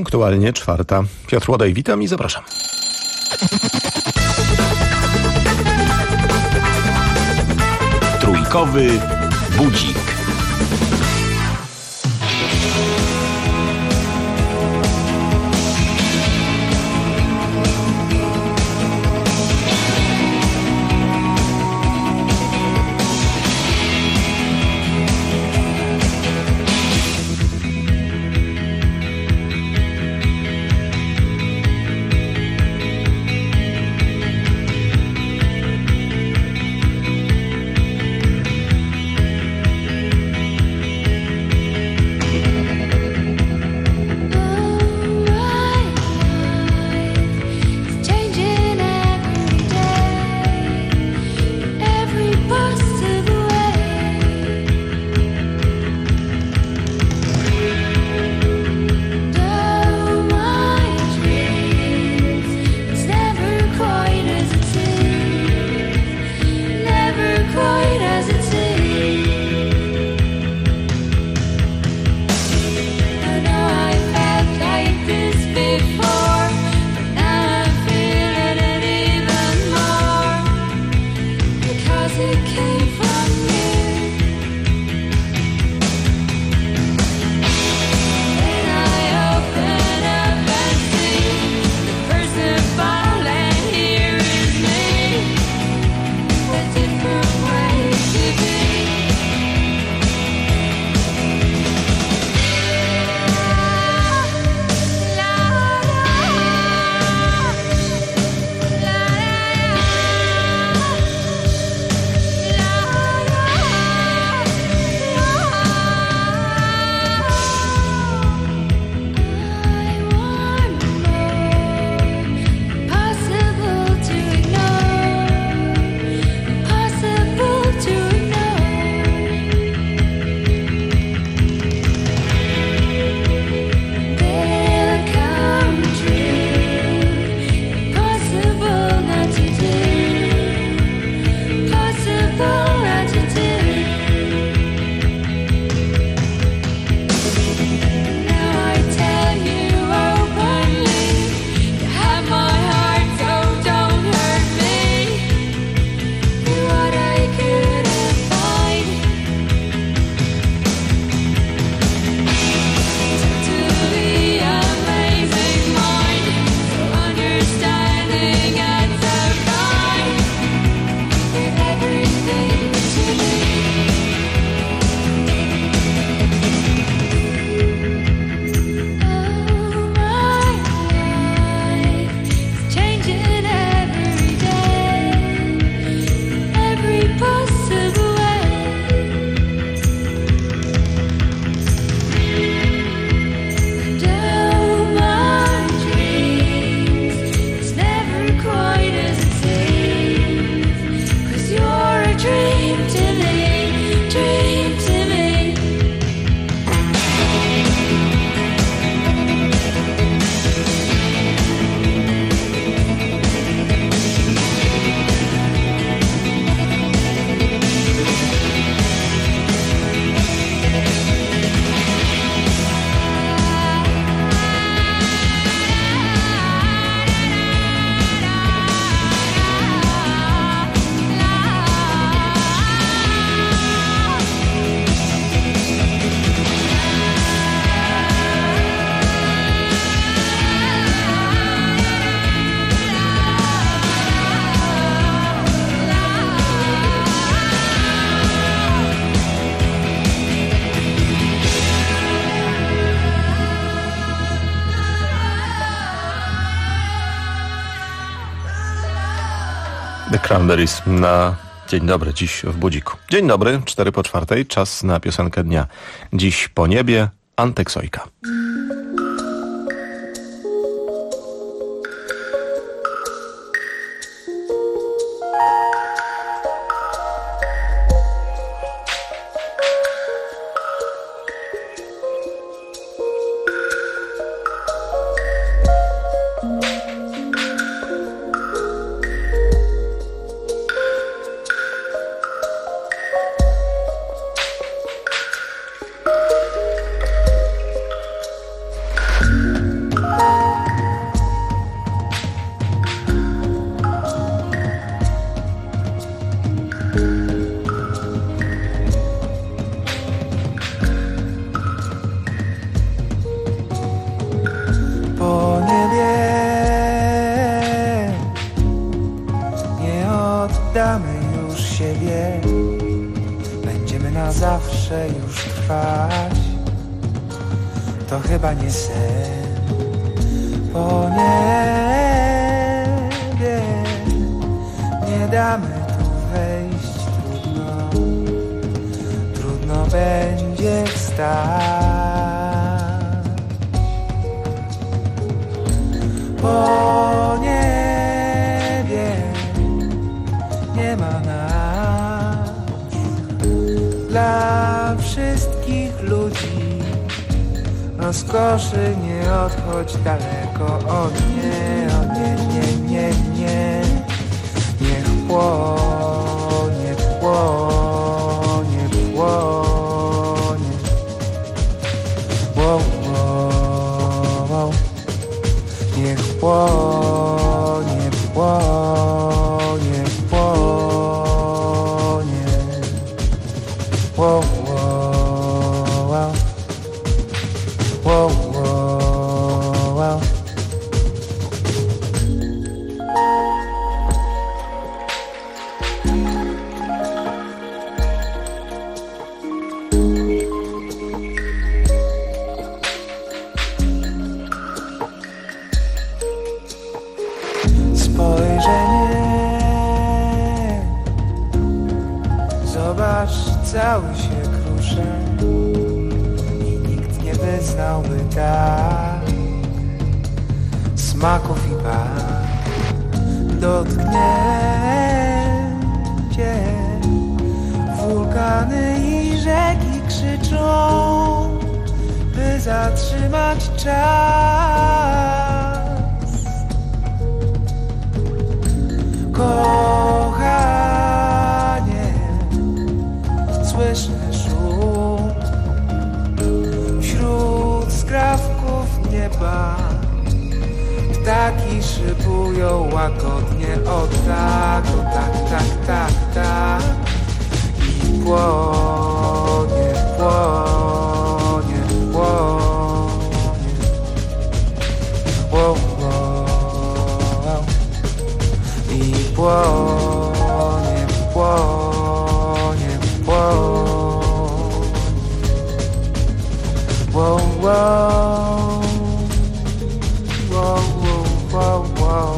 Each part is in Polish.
punktualnie 4:00. Piotr Łodej, witam i zapraszam. Trójkowy budzik. The Cranberries na Dzień dobry, dziś w budziku. Dzień dobry, 3:04, czas na piosenkę dnia. Dziś po niebie, Antek Sojka. siebie, będziemy na zawsze już trwać. To chyba nie sen, po niebie nie damy tu wejść. Trudno będzie wstać. Po niebie nie ma nas. Dla wszystkich ludzi rozkoszy nie odchodź daleko od nie, nie. Niech płonie, płonie, płonie. Wow, wow, wow. Niech płonie, płonie, płonie. Wow, wow, wow. Wow, wow, wow. Spojrzenie, zobacz, cały się kruszę i nikt nie wyznałby tak smaków i barw. Dotknięcie, wulkany i rzeki krzyczą, by zatrzymać czas. Kochanie, słyszę szum wśród skrawków nieba. Ptaki szybują łagodnie, o tak, tak. I płonie, płonie, płonie. Wow, wow. I płonie, płonie, płonie. Wow, wow. Wow, wow, wow.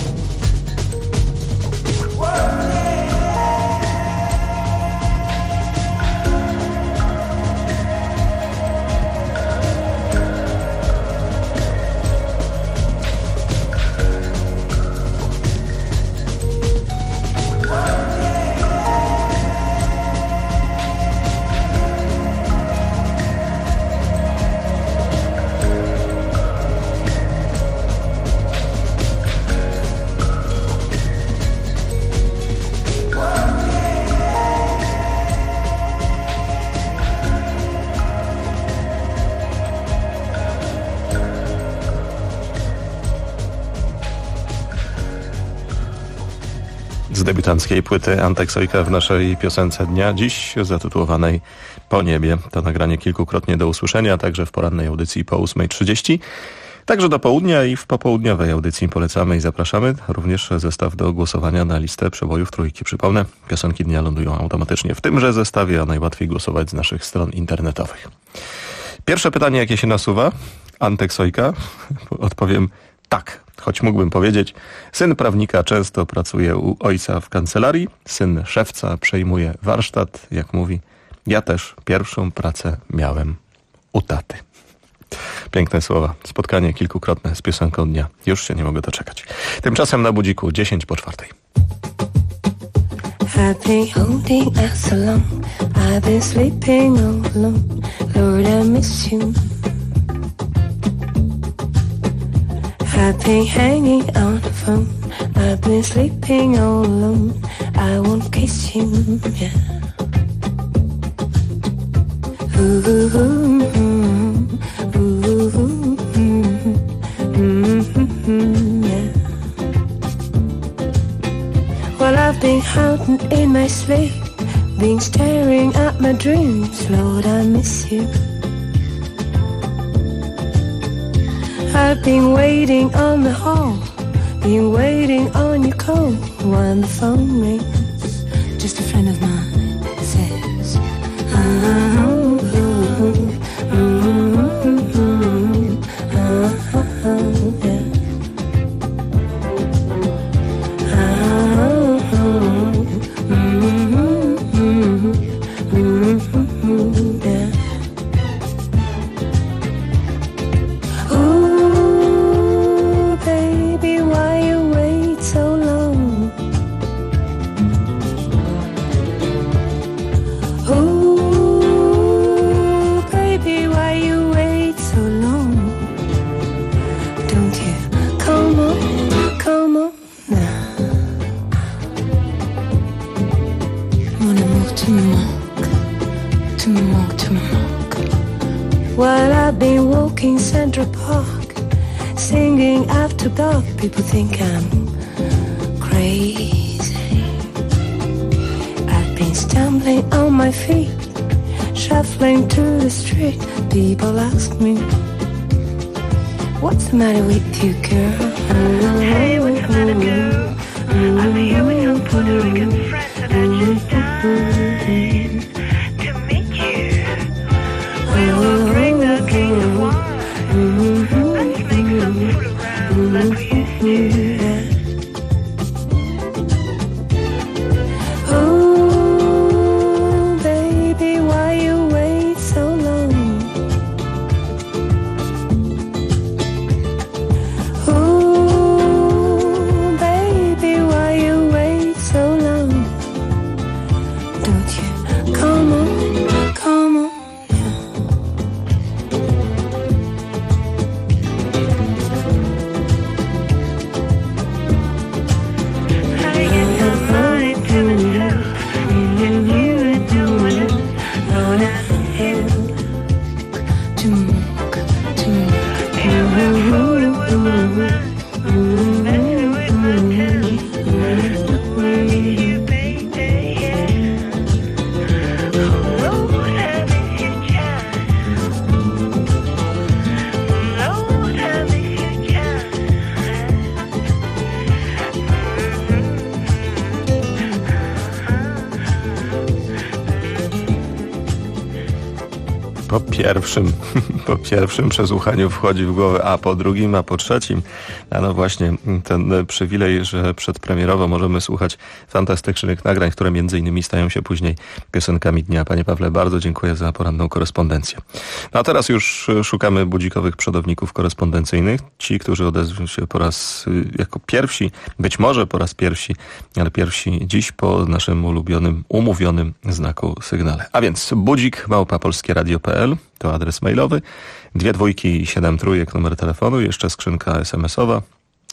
Z debiutanckiej płyty Antek Sojka w naszej piosence dnia, dziś zatytułowanej Po niebie. To nagranie kilkukrotnie do usłyszenia, także w porannej audycji po 8:30. Także do południa i w popołudniowej audycji polecamy i zapraszamy. Również zestaw do głosowania na listę przebojów trójki. Przypomnę, piosenki dnia lądują automatycznie w tymże zestawie, a najłatwiej głosować z naszych stron internetowych. Pierwsze pytanie, jakie się nasuwa? Antek Sojka? Odpowiem tak, choć mógłbym powiedzieć, syn prawnika często pracuje u ojca w kancelarii, syn szewca przejmuje warsztat, jak mówi, ja też pierwszą pracę miałem u taty. Piękne słowa, spotkanie kilkukrotne z piosenką dnia. Już się nie mogę doczekać. Tymczasem na budziku 3:50. I've been holding out so long, I've been sleeping all alone, Lord I miss you. I've been hanging on the phone, I've been sleeping all alone, I won't kiss you, yeah. Ooh, ooh, ooh, ooh, yeah. Well, I've been hiding in my sleep, been staring at my dreams, Lord I miss you. I've been waiting on the hall, been waiting on your call when the phone rings just a friend of mine says, While I've been walking Central Park, singing after dark, people think I'm crazy. I've been stumbling on my feet, shuffling to the street. People ask me, what's the matter with you, girl? Hey, what's the matter, girl? I'm here with some Puerto Rican friends and I just dying to meet you. We will bring the case of wine. Let's make some food around like we used to. Oh, baby, why you wait so long? Oh, baby, why you wait so long? Don't you come on, come on. I get so funny to myself. If you and no one else, no, that's it. You were fooling with my mind, messing with my tail. I miss you, baby, yeah. Lord, I miss you, child. Lord, I miss you, child. Po pierwszym przesłuchaniu wchodzi w głowę, a po drugim, a po trzecim. A no właśnie ten przywilej, że przedpremierowo możemy słuchać fantastycznych nagrań, które między innymi stają się później piosenkami dnia. Panie Pawle, bardzo dziękuję za poranną korespondencję. No a teraz już szukamy budzikowych przodowników korespondencyjnych. Ci, którzy odezwą się po raz jako pierwsi, być może po raz pierwsi, ale pierwsi dziś po naszym ulubionym, umówionym znaku sygnale. A więc budzik@polskieradio.pl to adres mailowy, 2 dwójki i 7 trójek numer telefonu, jeszcze skrzynka SMS-owa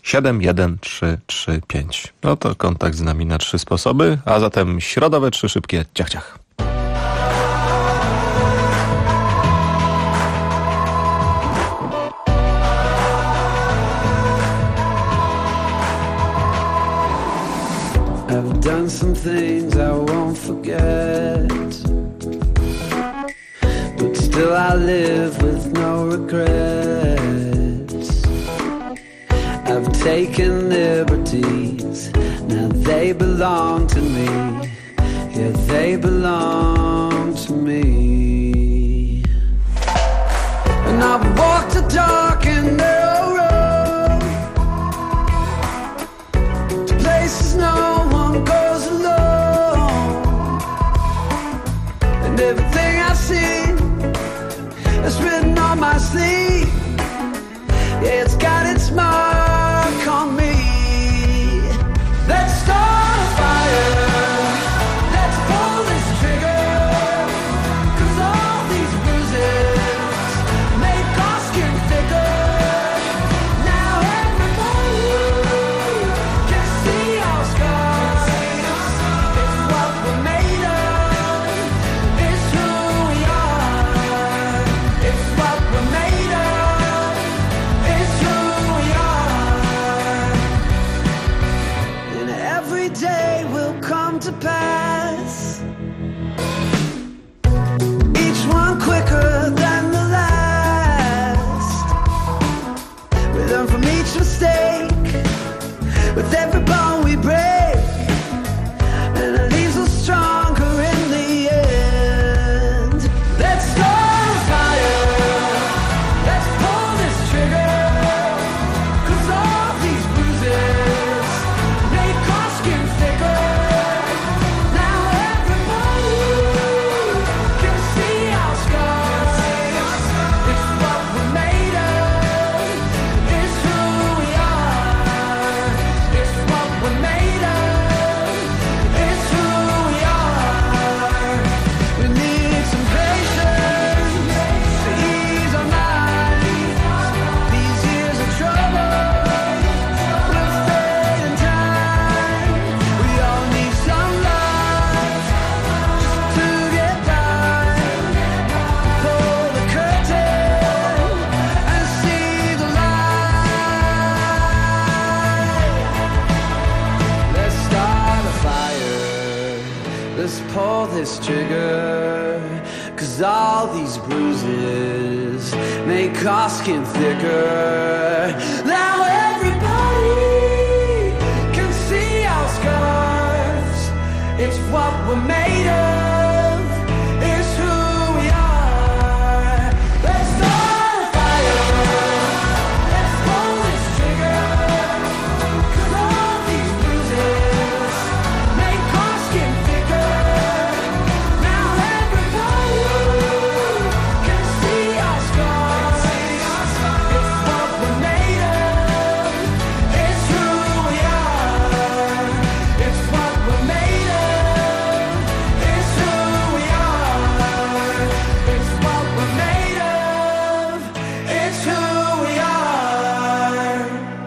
71335. No to kontakt z nami na 3 sposoby, a zatem środowe 3 szybkie ciach ciach. I've done some things I won't forget, but still I live with no regrets. I've taken liberties, now they belong to me. Yeah, they belong to me. And I've walked a dark and narrow road to places no one goes alone. And everything I've seen is written on my sleeve. Yeah, it's got its mark on me. Let's start a fire. Let's pull this trigger. 'Cause all these bruises make our skin thicker. Now everybody can see our scars. It's what we're made of. It's who we are. It's what we're made of. It's who we are. And every day will come to pass, each one quicker than the last. We learn from each mistake, with every bone we break, and it leaves us let's pull this trigger. 'Cause all these bruises make our skin thicker. Now everybody can see our scars. It's what we're made of. It's who we are. Let's start a fire. Let's pull this trigger. 'Cause all these bruises make our skin thicker. Now everybody can see our scars. It's what we're made of. It's who we are. It's what we're made of. It's who we are. It's what we're made of. It's who we are.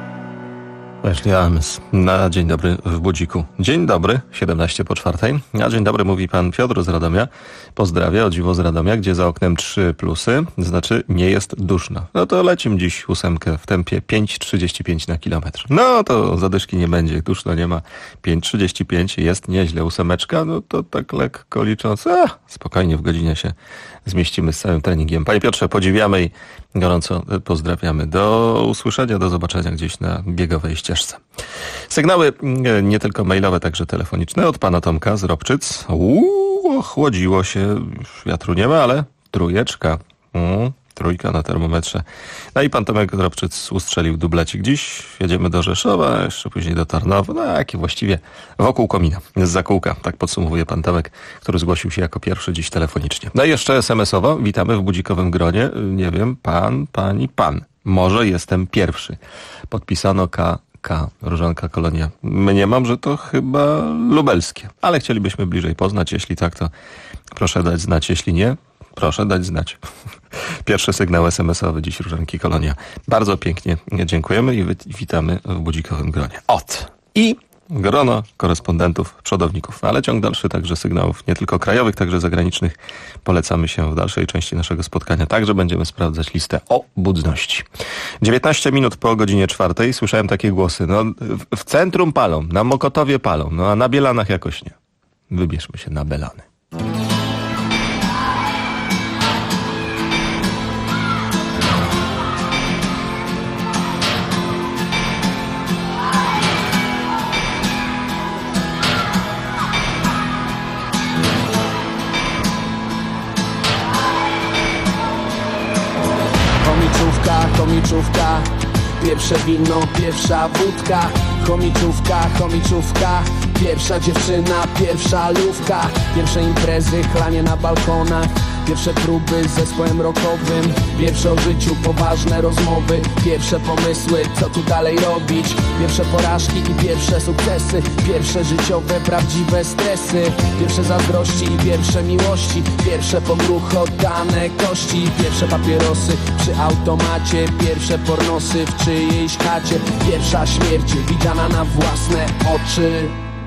Ashley Arms na Dzień Dobry w Budziku. Dzień dobry, 7:17. A dzień dobry mówi pan Piotr z Radomia. Pozdrawia, o dziwo z Radomia, gdzie za oknem 3 plusy, znaczy nie jest duszno. No to lecim dziś 8 w tempie 5,35 na kilometr. No to zadyszki nie będzie, duszno nie ma. 5,35 jest nieźle, 8, no to tak lekko licząc, spokojnie w godzinie się zmieścimy z całym treningiem. Panie Piotrze, podziwiamy i gorąco pozdrawiamy. Do usłyszenia, do zobaczenia gdzieś na biegowej ścieżce. Sygnały nie tylko mailowe, także telefoniczne od pana Tomka z Robczyc. Chłodziło się, już wiatru nie ma, ale trójeczka. Trójka na termometrze. No i pan Tomek z Robczyc ustrzelił dublecik. Dziś jedziemy do Rzeszowa, jeszcze później do Tarnowa, no jak i właściwie wokół komina, z Zakółka. Tak podsumowuje pan Tomek, który zgłosił się jako pierwszy dziś telefonicznie. No i jeszcze SMS-owo. Witamy w budzikowym gronie. Nie wiem, pan, pani, pan. Może jestem pierwszy. Podpisano K. Różanka Kolonia. Mniemam, że to chyba lubelskie. Ale chcielibyśmy bliżej poznać. Jeśli tak, to proszę dać znać. Jeśli nie, proszę dać znać. Pierwszy sygnał SMS-owy dziś Różanki Kolonia. Bardzo pięknie dziękujemy i witamy w budzikowym gronie. I grono korespondentów, przodowników. Ale ciąg dalszy także sygnałów nie tylko krajowych, także zagranicznych. Polecamy się w dalszej części naszego spotkania. Także będziemy sprawdzać listę obudności. 19 minut po godzinie 4. Słyszałem takie głosy. No, w centrum palą, na Mokotowie palą, no a na Bielanach jakoś nie. Wybierzmy się na Belany. Chomiczówka, pierwsze wino, pierwsza wódka. Chomiczówka, pierwsza dziewczyna, pierwsza lówka. Pierwsze imprezy, chlanie na balkonach. Pierwsze próby z zespołem rockowym. Pierwsze o życiu, poważne rozmowy. Pierwsze pomysły, co tu dalej robić. Pierwsze porażki i pierwsze sukcesy. Pierwsze życiowe, prawdziwe stresy. Pierwsze zazdrości i pierwsze miłości. Pierwsze pogruchotane kości. Pierwsze papierosy przy automacie. Pierwsze pornosy w czyjejś chacie. Pierwsza śmierć widziana na własne oczy.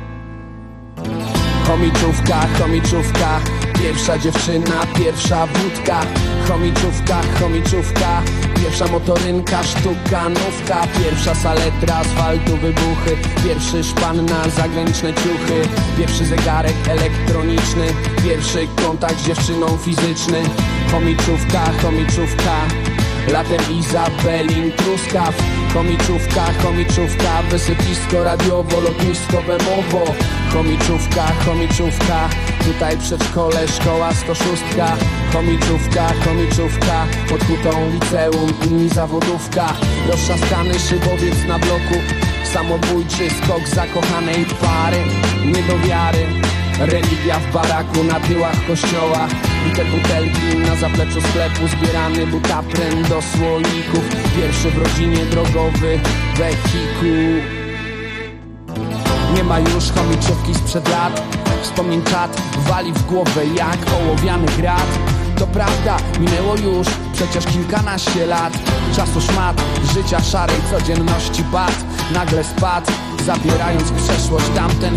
Chomiczówka, pierwsza dziewczyna, pierwsza wódka. Chomiczówka, pierwsza motorynka, sztukanówka. Pierwsza saletra, asfaltu, wybuchy. Pierwszy szpan na zagraniczne ciuchy. Pierwszy zegarek elektroniczny. Pierwszy kontakt z dziewczyną fizyczny. Chomiczówka, latem Izabelin Truskaw. Chomiczówka, wysypisko radiowo, lotnisko Bemowo. Chomiczówka, tutaj przedszkole, szkoła 106. Chomiczówka, pod hutą liceum i zawodówka. Roztrzaskany szybowiec na bloku, samobójczy skok zakochanej pary. Nie do wiary, religia w baraku na tyłach kościoła. I te butelki na zapleczu sklepu, zbierany butapren do słoików. Pierwszy w rodzinie drogowy wehikuł. Nie ma już chomiczówki sprzed lat. Wspomnień czat wali w głowę jak ołowiany grat. To prawda, minęło już przecież kilkanaście lat. Czasu szmat, życia szarej codzienności bat. Nagle spadł, zabierając przeszłość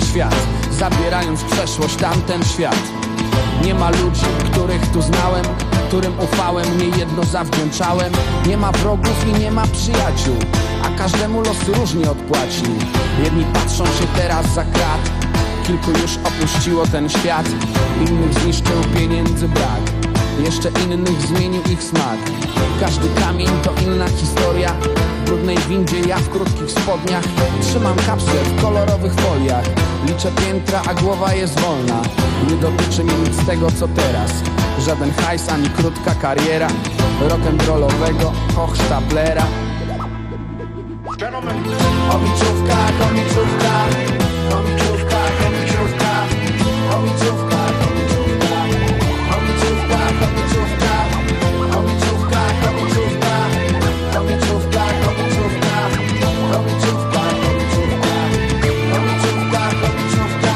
tamten świat. Nie ma ludzi, których tu znałem, którym ufałem, niejedno zawdzięczałem. Nie ma wrogów i nie ma przyjaciół, a każdemu los różnie odpłacił. Jedni patrzą się teraz za krat, Kilku już opuściło ten świat, innych zniszczył pieniędzy brak, jeszcze innych zmienił ich smak. Każdy kamień to inna historia. W brudnej windzie, ja w krótkich spodniach. Trzymam kapsle w kolorowych foliach. Liczę piętra, a głowa jest wolna. Nie dotyczy mnie nic z tego, co teraz. Żaden hajs, ani krótka kariera rock'n'rollowego hochsztaplera. Komiczówka, komiczówka, komiczówka, komiczówka, komiczówka, komiczówka, komiczówka, komiczówka, komiczówka, komiczówka, komiczówka, komiczówka, komiczówka, komiczówka, komiczówka, komiczówka,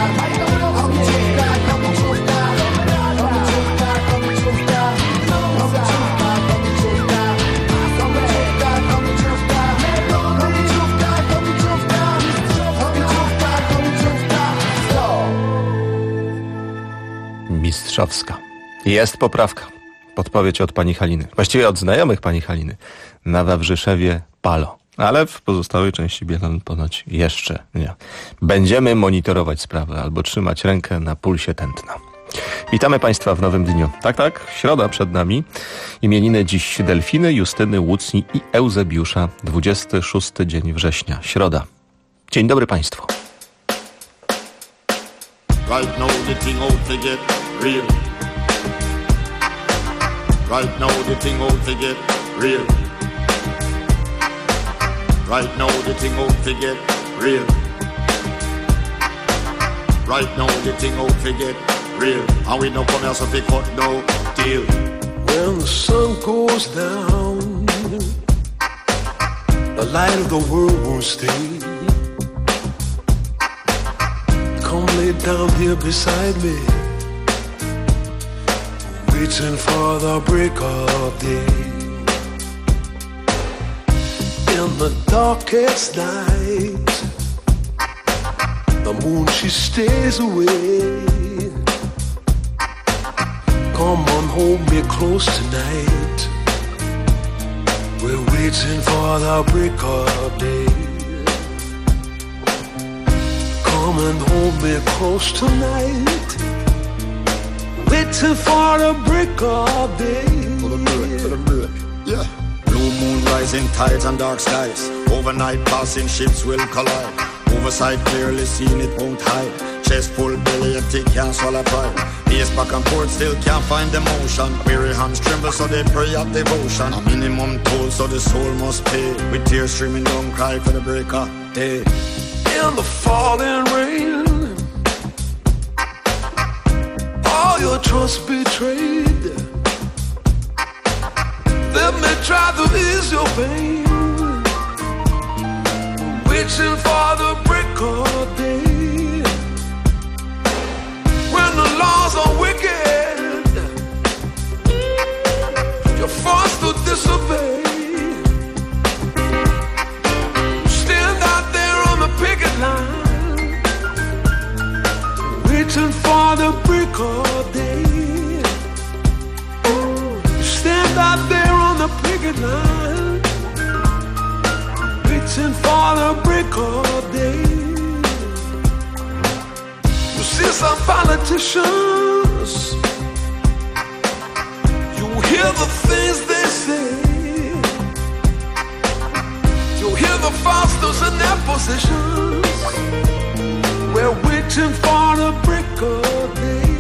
Mistrzowska. Jest poprawka. Podpowiedź od pani Haliny. Właściwie od znajomych pani Haliny. Na Wawrzyszewie Palo. Ale w pozostałej części Bielan ponoć jeszcze nie. Będziemy monitorować sprawę albo trzymać rękę na pulsie tętna. Witamy Państwa w nowym dniu. Tak, środa przed nami. Imieniny dziś Delfiny, Justyny, Łucni i Eusebiusza. 26 dzień września. Środa. Dzień dobry Państwu. Right now the thing out to get real. Right now the thing out to get real. Right now the thing out to get real. Right now the thing out to get real. And we no come here so they cut no deal. When the sun goes down, the light of the world won't stay. Come lay down here beside me, waiting for the break of day. In the darkest night, the moon she stays away. Come on, hold me close tonight. We're waiting for the break of day. Come and hold me close tonight. Waiting for the break of day. For the break, yeah. Blue moon rising, tides and dark skies. Overnight passing ships will collide. Oversight clearly seen, it won't hide. Chest full, belly empty, can't swallow pride. Pace back and forth, still can't find emotion. Weary hands tremble, so they pray at devotion. A minimum toll, so the soul must pay. With tears streaming down, cry for the breaker. Hey. In the falling rain, all your trust betrayed. Let me try to ease your pain. Waiting for the break of day. When the laws are wicked, you're forced to disobey. Stand out there on the picket line, waiting for the break of day. You stand out there on the picket line, waiting for the break of day. You see some politicians, you hear the things they say. You hear the fosters in their positions. We're waiting for the break of day.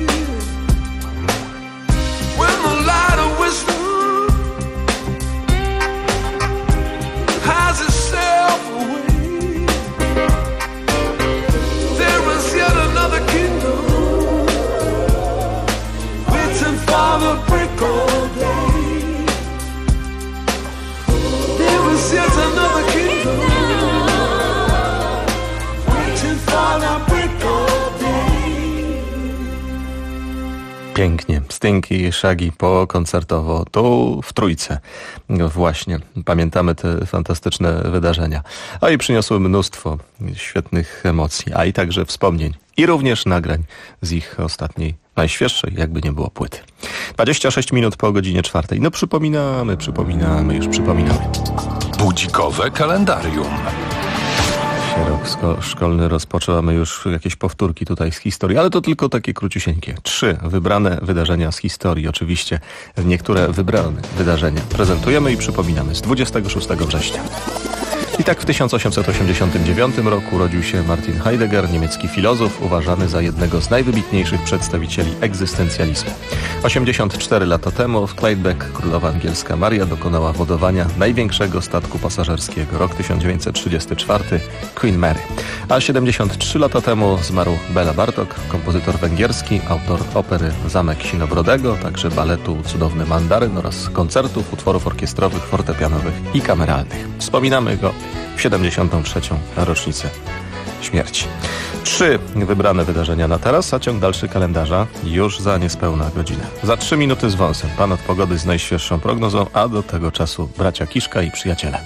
When the light of wisdom hides itself away, there is yet another kingdom waiting for the break of day. There is yet another kingdom waiting for the break of day. Pięknie. Sting i Shaggy pokoncertowo tu w Trójce. Właśnie. Pamiętamy te fantastyczne wydarzenia. A i przyniosły mnóstwo świetnych emocji, a i także wspomnień. I również nagrań z ich ostatniej, najświeższej, jakby nie było, płyty. 26 minut po godzinie 4. No przypominamy. Budzikowe kalendarium. się rok szkolny rozpoczęłamy już jakieś powtórki tutaj z historii, ale to tylko takie króciusieńkie. 3 wybrane wydarzenia z historii, oczywiście niektóre wybrane wydarzenia prezentujemy i przypominamy z 26 września. I tak w 1889 roku urodził się Martin Heidegger, niemiecki filozof, uważany za jednego z najwybitniejszych przedstawicieli egzystencjalizmu. 84 lata temu w Clydebank królowa angielska Maria dokonała wodowania największego statku pasażerskiego. Rok 1934 Queen Mary. A 73 lata temu zmarł Bela Bartok, kompozytor węgierski, autor opery Zamek Sinobrodego, także baletu Cudowny Mandaryn oraz koncertów, utworów orkiestrowych, fortepianowych i kameralnych. Wspominamy go w 73. rocznicę śmierci. 3 wybrane wydarzenia na teraz, a ciąg dalszy kalendarza już za niespełna godzinę. Za 3 minuty z wąsem. Pan od pogody z najświeższą prognozą, a do tego czasu bracia Kiszka i przyjaciele.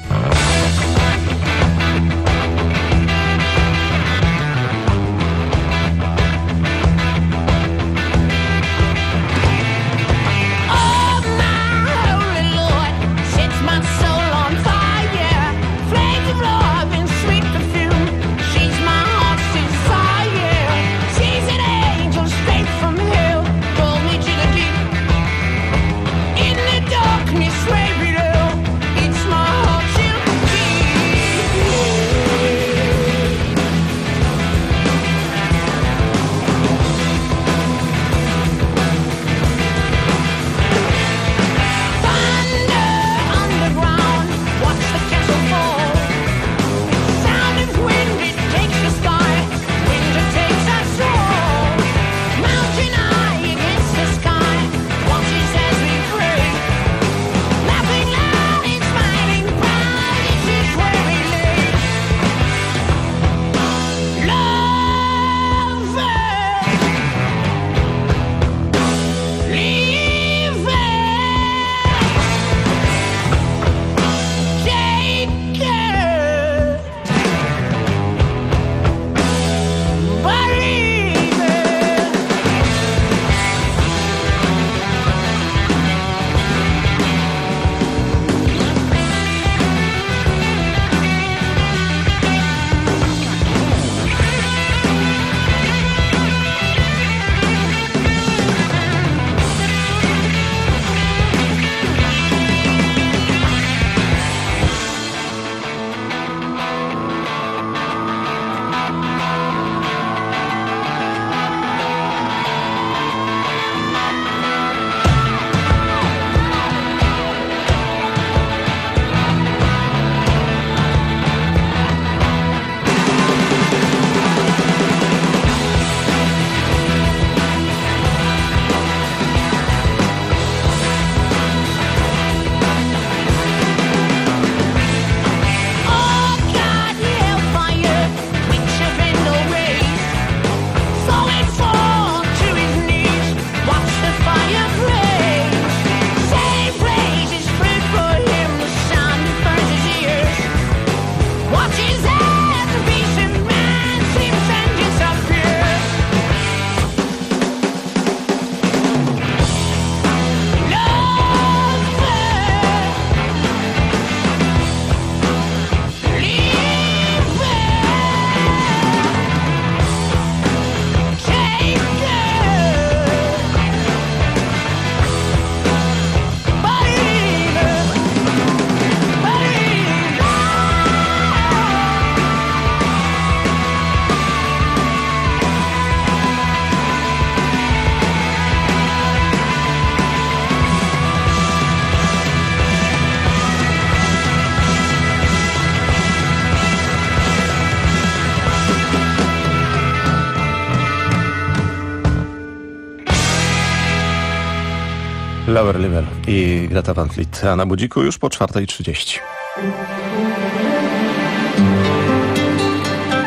Lower Level i Greta Van Fleet, a na budziku już po 4:30.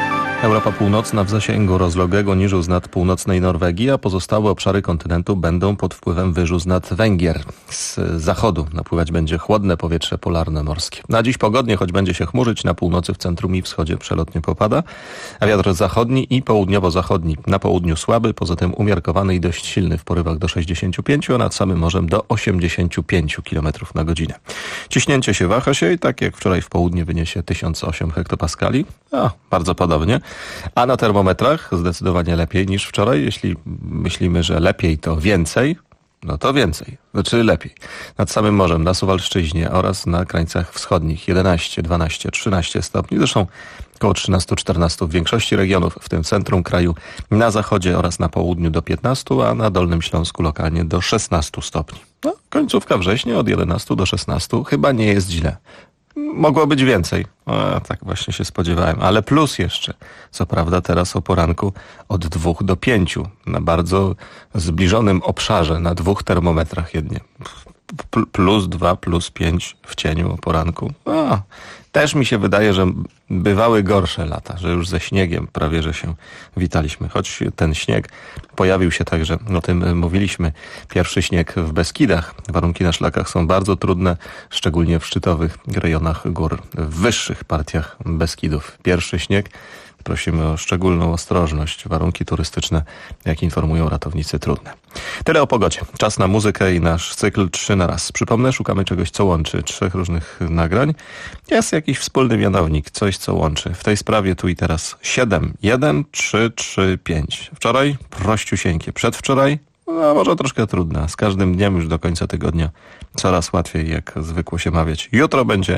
Europa Północna w zasięgu rozległego niżu z nad północnej Norwegii, a pozostałe obszary kontynentu będą pod wpływem wyżu z nad Węgier. Z zachodu napływać będzie chłodne powietrze polarne morskie. Na dziś pogodnie, choć będzie się chmurzyć, na północy, w centrum i wschodzie przelotnie popada, a wiatr zachodni i południowo-zachodni na południu słaby, poza tym umiarkowany i dość silny w porywach do 65, a nad samym morzem do 85 km na godzinę. Ciśnięcie się waha się i tak jak wczoraj w południe wyniesie 1008 hektopaskali, bardzo podobnie. A na termometrach zdecydowanie lepiej niż wczoraj. Jeśli myślimy, że lepiej to więcej, no to więcej, znaczy lepiej. Nad samym morzem, na Suwalszczyźnie oraz na krańcach wschodnich 11, 12, 13 stopni. Zresztą około 13-14 w większości regionów, w tym centrum kraju, na zachodzie oraz na południu do 15, a na Dolnym Śląsku lokalnie do 16 stopni. No, końcówka września od 11 do 16 chyba nie jest źle. Mogło być więcej. Tak właśnie się spodziewałem. Ale plus jeszcze, co prawda teraz o poranku od 2 do 5 na bardzo zbliżonym obszarze, na 2 termometrach jedynie. Plus 2, plus 5 w cieniu o poranku. Też mi się wydaje, że bywały gorsze lata, że już ze śniegiem prawie, że się witaliśmy. Choć ten śnieg pojawił się także, o tym mówiliśmy, pierwszy śnieg w Beskidach. Warunki na szlakach są bardzo trudne, szczególnie w szczytowych rejonach gór, w wyższych partiach Beskidów. Pierwszy śnieg. Prosimy o szczególną ostrożność. Warunki turystyczne, jak informują ratownicy, trudne. Tyle o pogodzie. Czas na muzykę i nasz cykl 3 na raz. Przypomnę, szukamy czegoś, co łączy 3 różnych nagrań. Jest jakiś wspólny mianownik, coś, co łączy. W tej sprawie tu i teraz 7, 1, 3, 3, 5. Wczoraj prościusieńkie. Przedwczoraj może troszkę trudne. Z każdym dniem już do końca tygodnia coraz łatwiej, jak zwykło się mawiać. Jutro będzie...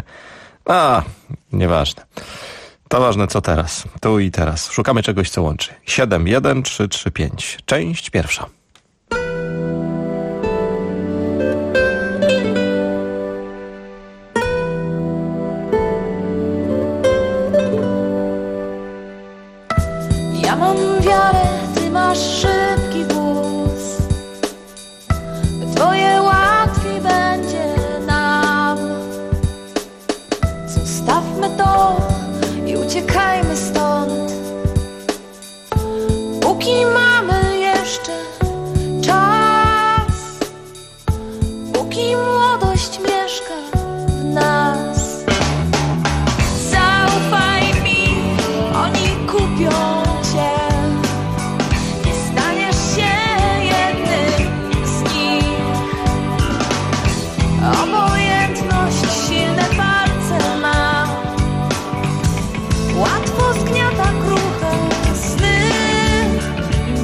nieważne. To ważne co teraz, tu i teraz. Szukamy czegoś, co łączy. 7, 1, 3, 3, 5. Część pierwsza. Ja mam wiarę, ty masz szybki wóz. Twoje łatwiej będzie nam. Zostawmy to i uciekajmy stąd, póki mamy jeszcze czas, póki młodość mieszka w nas. Zaufaj mi, oni kupią cię, nie staniesz się jednym z nich. Obojętność silne palce ma, łatwo zgniata kruche sny.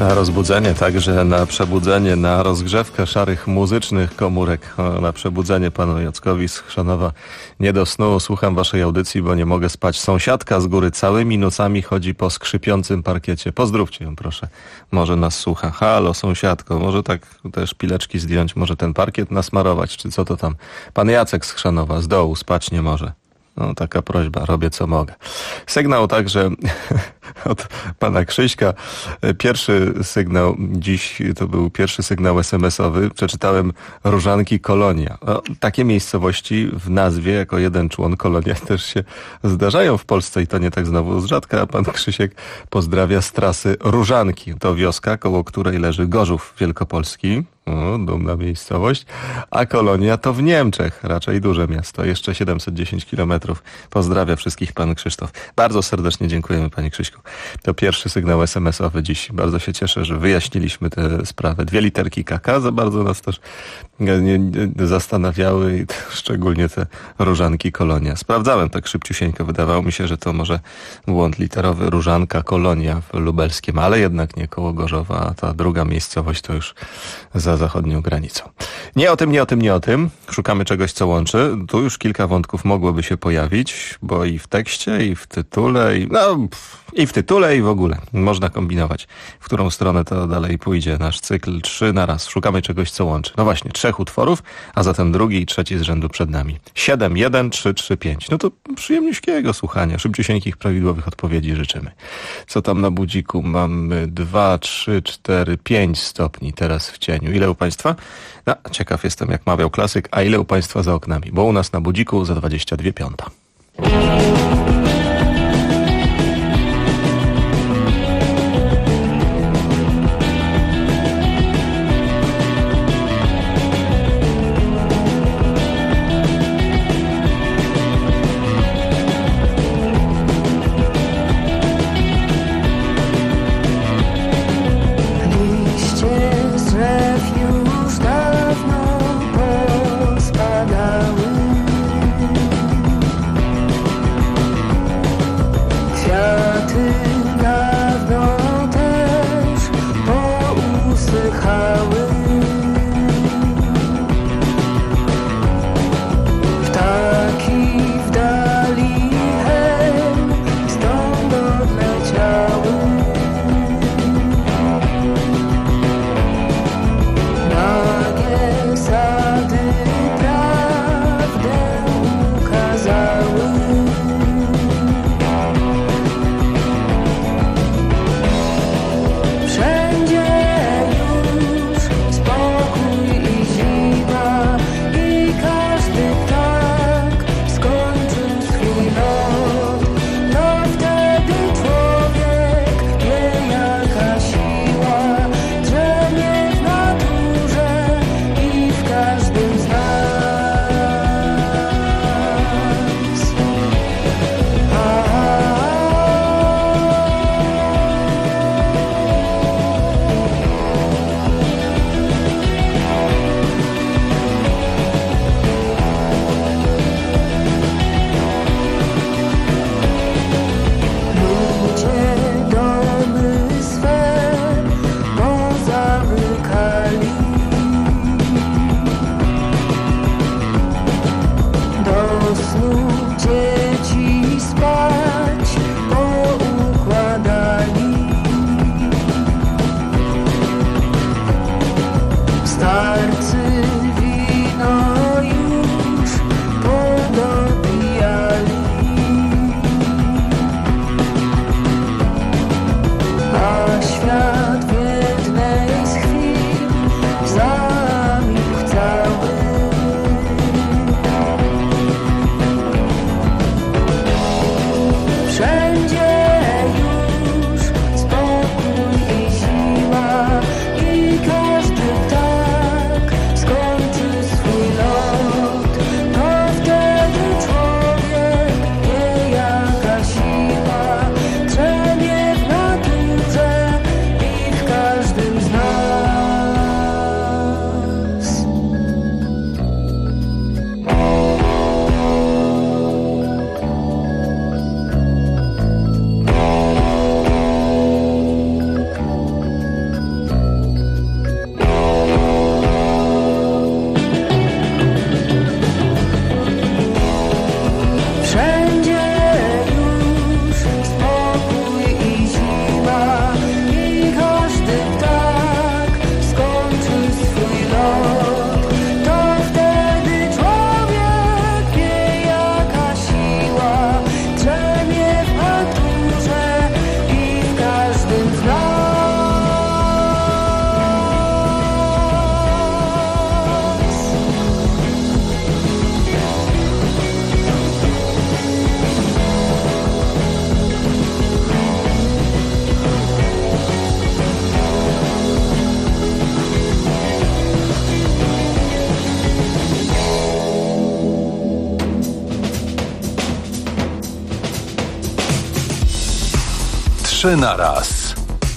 Na rozbudzenie, także na przebudzenie, na rozgrzewkę szarych muzycznych komórek, na przebudzenie panu Jackowi z Chrzanowa. Nie do snu, słucham waszej audycji, bo nie mogę spać. Sąsiadka z góry całymi nocami chodzi po skrzypiącym parkiecie. Pozdrówcie ją, proszę. Może nas słucha. Halo, sąsiadko, może tak te szpileczki zdjąć, może ten parkiet nasmarować, czy co to tam. Pan Jacek z Chrzanowa, z dołu, spać nie może. No, taka prośba, robię co mogę. Sygnał także od pana Krzyśka. Pierwszy sygnał dziś, to był pierwszy sygnał SMS-owy. Przeczytałem Różanki Kolonia. No, takie miejscowości w nazwie, jako jeden człon Kolonia, też się zdarzają w Polsce i to nie tak znowu z rzadka. A pan Krzysiek pozdrawia z trasy Różanki. To wioska, koło której leży Gorzów Wielkopolski. O, dumna miejscowość. A Kolonia to w Niemczech, raczej duże miasto. Jeszcze 710 kilometrów. Pozdrawia wszystkich pan Krzysztof. Bardzo serdecznie dziękujemy, panie Krzyśku. To pierwszy sygnał SMS-owy dziś. Bardzo się cieszę, że wyjaśniliśmy tę sprawę. 2 literki KK za bardzo nas też nie zastanawiały i szczególnie te Różanki Kolonia. Sprawdzałem tak szybciusieńko. Wydawało mi się, że to może błąd literowy. Różanka Kolonia w Lubelskiem, ale jednak nie koło Gorzowa, a ta druga miejscowość to już za zachodnią granicą. Nie o tym. Szukamy czegoś, co łączy. Tu już kilka wątków mogłoby się pojawić, bo i w tekście, i w tytule, i w tytule, i w ogóle. Można kombinować, w którą stronę to dalej pójdzie. Nasz cykl 3 na raz. Szukamy czegoś, co łączy. No właśnie, 3 utworów, a zatem drugi i trzeci z rzędu przed nami. 7, 1, 3, 3, 5. No to przyjemniuśkiego słuchania. Szybciusieńkich, prawidłowych odpowiedzi życzymy. Co tam na budziku? Mamy 2, 3, 4, 5 stopni teraz w cieniu. Ile u państwa? No, ciekaw jestem, jak mawiał klasyk, a ile u państwa za oknami? Bo u nas na budziku za 22:05. 3 na raz.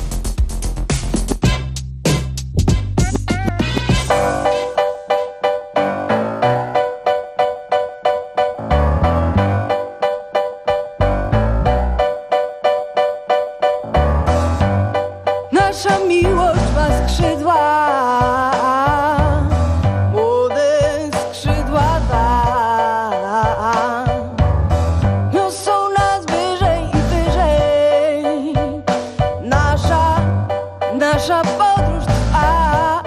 Nasza miłość ma skrzydła, młode skrzydła niosą nas wyżej i wyżej. Nasza podróż trwa.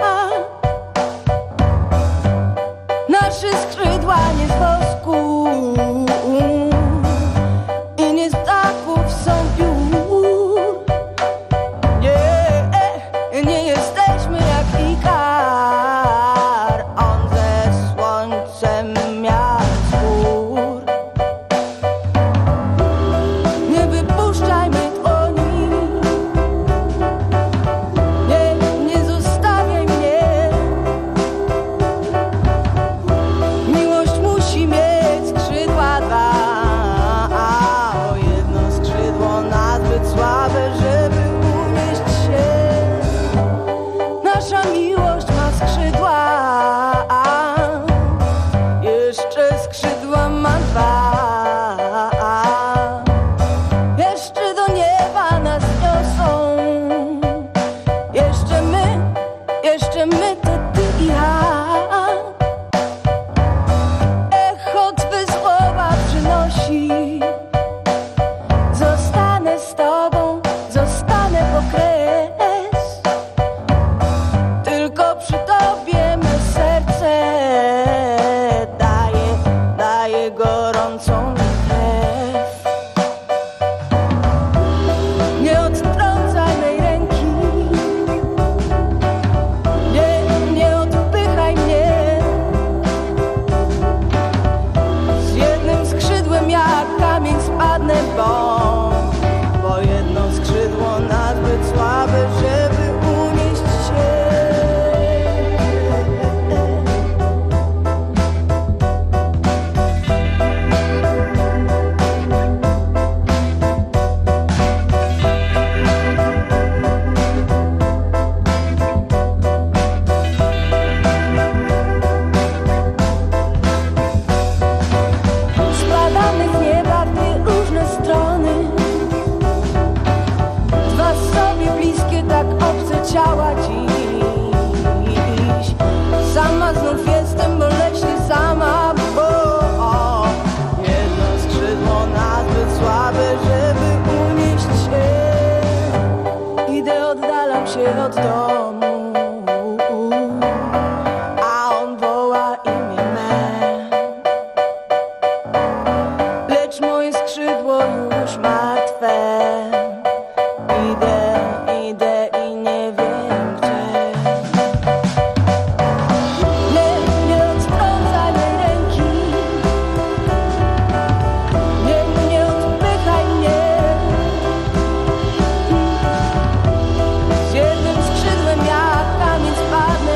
Nasze skrzydła nie z wosku i nie z ptaków są piór. Nie jesteśmy jak Ikar, on ze słońcem miał spór. Nie wypuszczajmy dłoni, nie zostawiaj mnie. Miłość musi mieć skrzydła dwa, o jedno skrzydło nazbyt słabe, żeby unieść się. Nasza miłość ma skrzydła, jeszcze skrzydła ma dwa. Jeszcze do nieba nas niosą, jeszcze my to ty i ja. Echo twe słowa przynosi, zostanę z tobą, zostanę po kres. Tylko przy tobie me serce daje gorącą krew. Nie odtrącaj mej ręki, nie odpychaj mnie. Z jednym skrzydłem jak kamień spadnę, bo jedno skrzydło nazbyt słabe, żeby unieść się. Spadamy z nieba w dwie różne strony, dwa sobie bliskie, tak obce ciała dziś. Sama znów jestem boleśnie sama, bo jedno skrzydło nazbyt słabe, żeby unieść się. Idę, oddalam się od domu, a on woła imię me. Lecz moje skrzydło już martwe. Idę i nie wiem gdzie. Nie odtrącaj mej ręki, nie odpychaj mnie. Z jednym skrzydłem jak kamień spadnę,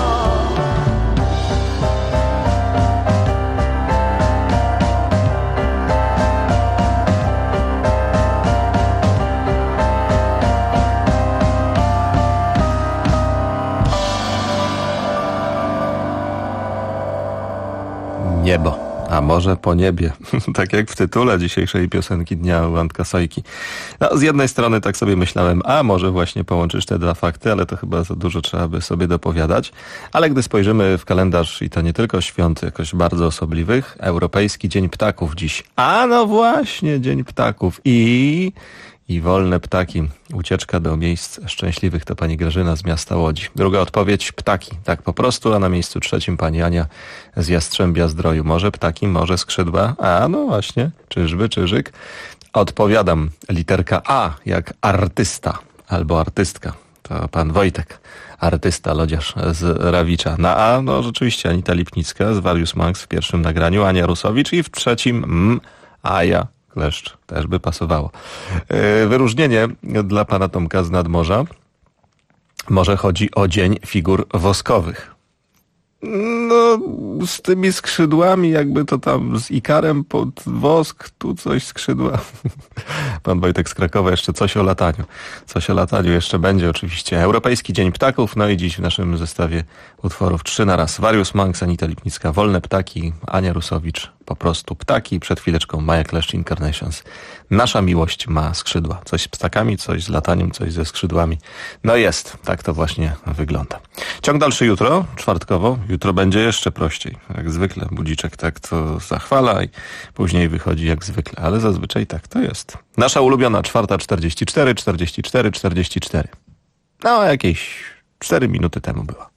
Niebo, a może po niebie. Tak jak w tytule dzisiejszej piosenki dnia u Antka Sojki. No, z jednej strony tak sobie myślałem, a może właśnie połączysz te dwa fakty, ale to chyba za dużo trzeba by sobie dopowiadać. Ale gdy spojrzymy w kalendarz, i to nie tylko świąt jakoś bardzo osobliwych, Europejski Dzień Ptaków dziś. A no właśnie, Dzień Ptaków i wolne ptaki. Ucieczka do miejsc szczęśliwych to pani Grażyna z miasta Łodzi. Druga odpowiedź, ptaki. Tak po prostu, a na miejscu trzecim pani Ania z Jastrzębia Zdroju. Może ptaki, może skrzydła? A no właśnie, czyżby, czyżyk? Odpowiadam, literka A jak artysta albo artystka. To pan Wojtek, artysta, lodziarz z Rawicza. Na A, no rzeczywiście Anita Lipnicka z Various Max w pierwszym nagraniu, Ania Rusowicz i w trzecim Aja Kleszcz. Też by pasowało. Wyróżnienie dla pana Tomka z Nadmorza. Może chodzi o Dzień Figur Woskowych. No, z tymi skrzydłami, jakby to tam z Ikarem pod wosk, tu coś skrzydła. Pan Wojtek z Krakowa, jeszcze coś o lataniu. Coś o lataniu jeszcze będzie oczywiście. Europejski Dzień Ptaków, no i dziś w naszym zestawie utworów 3 na raz. Warius Manx, Anita Lipnicka, Wolne ptaki, Ania Rusowicz, Po prostu ptaki. Przed chwileczką Maja Kleszcz, Incarnations. Nasza miłość ma skrzydła. Coś z ptakami, coś z lataniem, coś ze skrzydłami. No jest, tak to właśnie wygląda. Ciąg dalszy jutro, czwartkowo. Jutro będzie jeszcze prościej. Jak zwykle budziczek tak to zachwala i później wychodzi jak zwykle. Ale zazwyczaj tak to jest. Nasza ulubiona 4:44, 44, 44. No, jakieś 4 minuty temu była.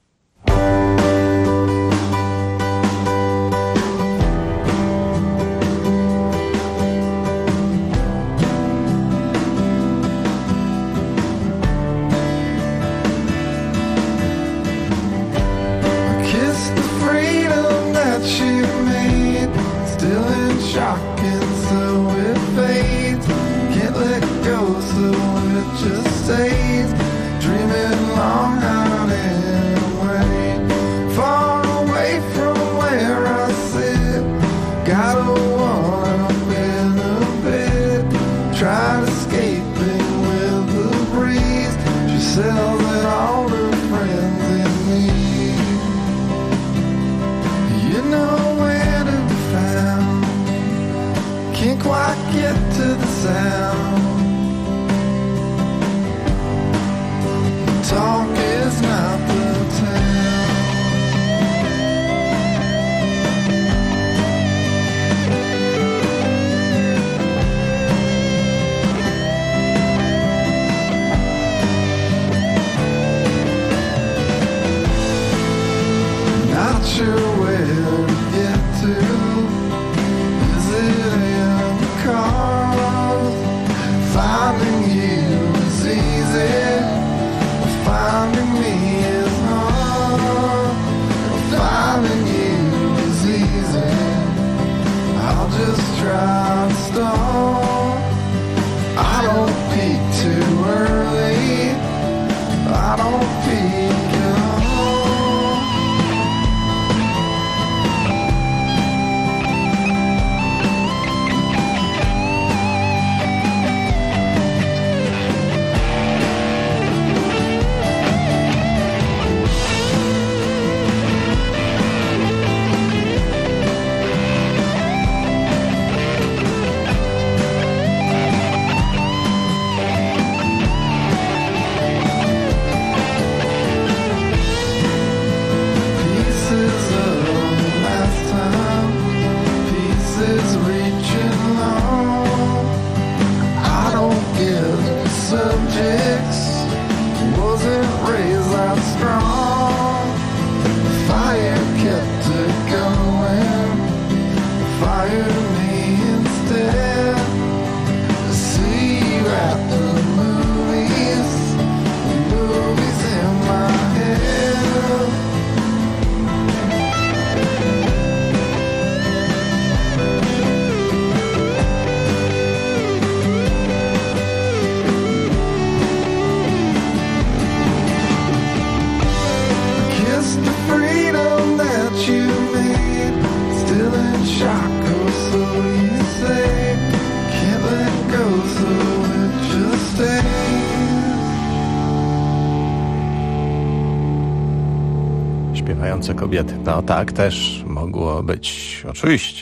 Śpiewające kobiety. No tak też mogło być. Oczywiście.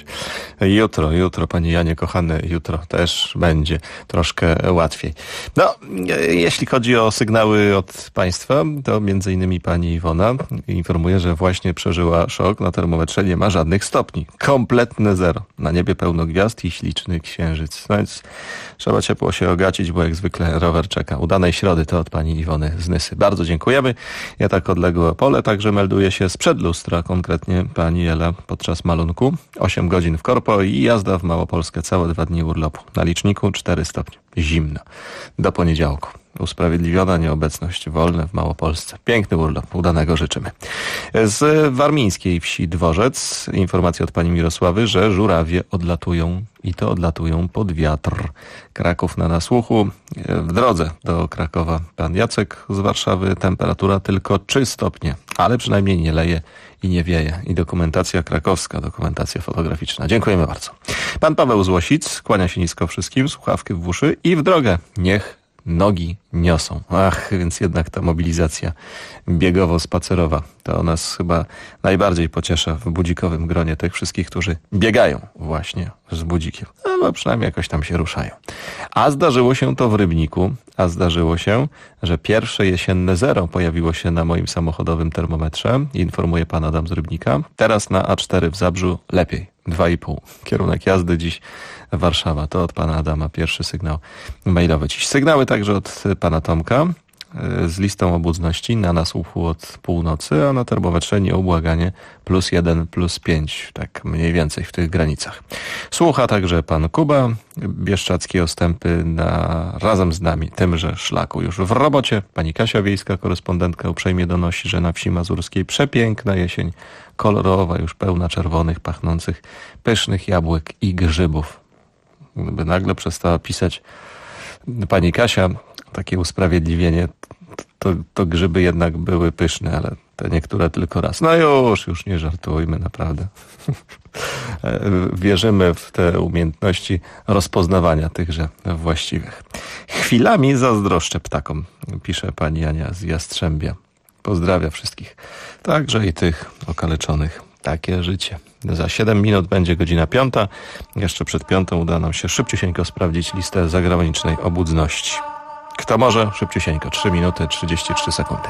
Jutro, panie Janie kochany, jutro też będzie troszkę łatwiej. No, jeśli chodzi o sygnały od państwa, to między innymi pani Iwona informuje, że właśnie przeżyła szok. Na termometrze nie ma żadnych stopni. Kompletne zero. Na niebie pełno gwiazd i śliczny księżyc. No więc trzeba ciepło się ogacić, bo jak zwykle rower czeka. Udanej środy to od pani Iwony z Nysy. Bardzo dziękujemy. Ja tak odległe pole także melduje się sprzed lustra, konkretnie pani Ela podczas malunku. 8 godzin w korpo i jazda w Małopolskę, całe 2 dni urlopu. Na liczniku 4 stopnie. Zimno. Do poniedziałku. usprawiedliwiona nieobecność, wolne w Małopolsce. Piękny urlop, udanego życzymy. Z warmińskiej wsi Dworzec informacja od pani Mirosławy, że żurawie odlatują i to odlatują pod wiatr. Kraków na nasłuchu. W drodze do Krakowa pan Jacek z Warszawy. Temperatura tylko 3 stopnie, ale przynajmniej nie leje i nie wieje. I dokumentacja krakowska, dokumentacja fotograficzna. Dziękujemy bardzo. Pan Paweł z Łosic kłania się nisko wszystkim, słuchawki w uszy i w drogę. Niech nogi niosą. Ach, więc jednak ta mobilizacja biegowo-spacerowa to nas chyba najbardziej pociesza w budzikowym gronie tych wszystkich, którzy biegają właśnie z budzikiem. No przynajmniej jakoś tam się ruszają. A zdarzyło się to w Rybniku, a zdarzyło się, że pierwsze jesienne zero pojawiło się na moim samochodowym termometrze. Informuje pan Adam z Rybnika. Teraz na A4 w Zabrzu lepiej. 2,5. Kierunek jazdy dziś Warszawa. To od pana Adama pierwszy sygnał mailowy. Dziś sygnały także od pana Tomka z listą obudności na nasłuchu od północy, a na termometrze nieubłaganie +1, +5. Tak mniej więcej w tych granicach. Słucha także pan Kuba. Bieszczackie Ostępy razem z nami tymże szlaku już w robocie. Pani Kasia Wiejska, korespondentka, uprzejmie donosi, że na wsi mazurskiej przepiękna jesień, kolorowa, już pełna czerwonych, pachnących, pysznych jabłek i grzybów. Gdyby nagle przestała pisać pani Kasia takie usprawiedliwienie, to grzyby jednak były pyszne, ale te niektóre tylko raz. No już nie żartujmy, naprawdę. Wierzymy w te umiejętności rozpoznawania tychże właściwych. Chwilami zazdroszczę ptakom, pisze pani Ania z Jastrzębia. Pozdrawia wszystkich, także i tych okaleczonych. Takie życie. Za 7 minut będzie godzina 5. Jeszcze przed 5 uda nam się szybciusieńko sprawdzić listę zagranicznej obudności. Kto może? Szybciusieńko. 3 minuty 33 sekundy.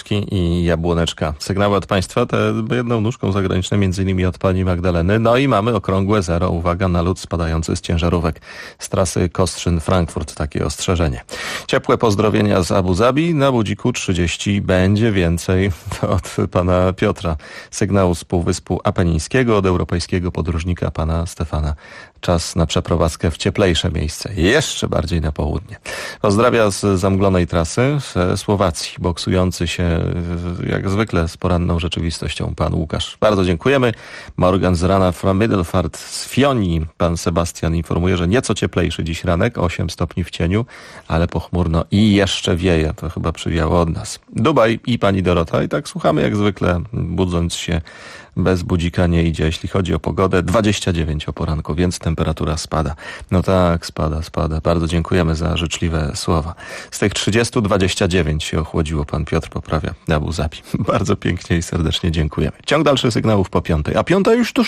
Kwiatuszki i Jabłoneczka. Sygnały od Państwa, te jedną nóżką zagraniczne, m.in. od pani Magdaleny. No i mamy okrągłe zero. Uwaga na lód spadający z ciężarówek z trasy Kostrzyn-Frankfurt. Takie ostrzeżenie. Ciepłe pozdrowienia z Abu Zabi. Na Budziku 30 będzie więcej. Od pana Piotra. Sygnał z Półwyspu Apenińskiego od europejskiego podróżnika pana Stefana. Czas na przeprowadzkę w cieplejsze miejsce. Jeszcze bardziej na południe. Pozdrawia z zamglonej trasy ze Słowacji. Boksujący się jak zwykle z poranną rzeczywistością pan Łukasz. Bardzo dziękujemy. Morgan z rana from Middelfart z Fionii. Pan Sebastian informuje, że nieco cieplejszy dziś ranek. 8 stopni w cieniu, ale pochmurno i jeszcze wieje. To chyba przywiało od nas. Dubaj i pani Dorota. I tak słuchamy jak zwykle, budząc się bez budzika nie idzie. Jeśli chodzi o pogodę, 29 o poranku, więc temperatura spada. No tak, spada. Bardzo dziękujemy za życzliwe słowa. Z tych 30, 29 się ochłodziło. Pan Piotr poprawia Abu Zabi. Bardzo pięknie i serdecznie dziękujemy. Ciąg dalszych sygnałów po 5. A 5 już tuż.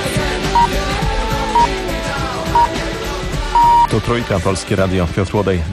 Tu Trójka, Polskie Radio, Piotr Łodej.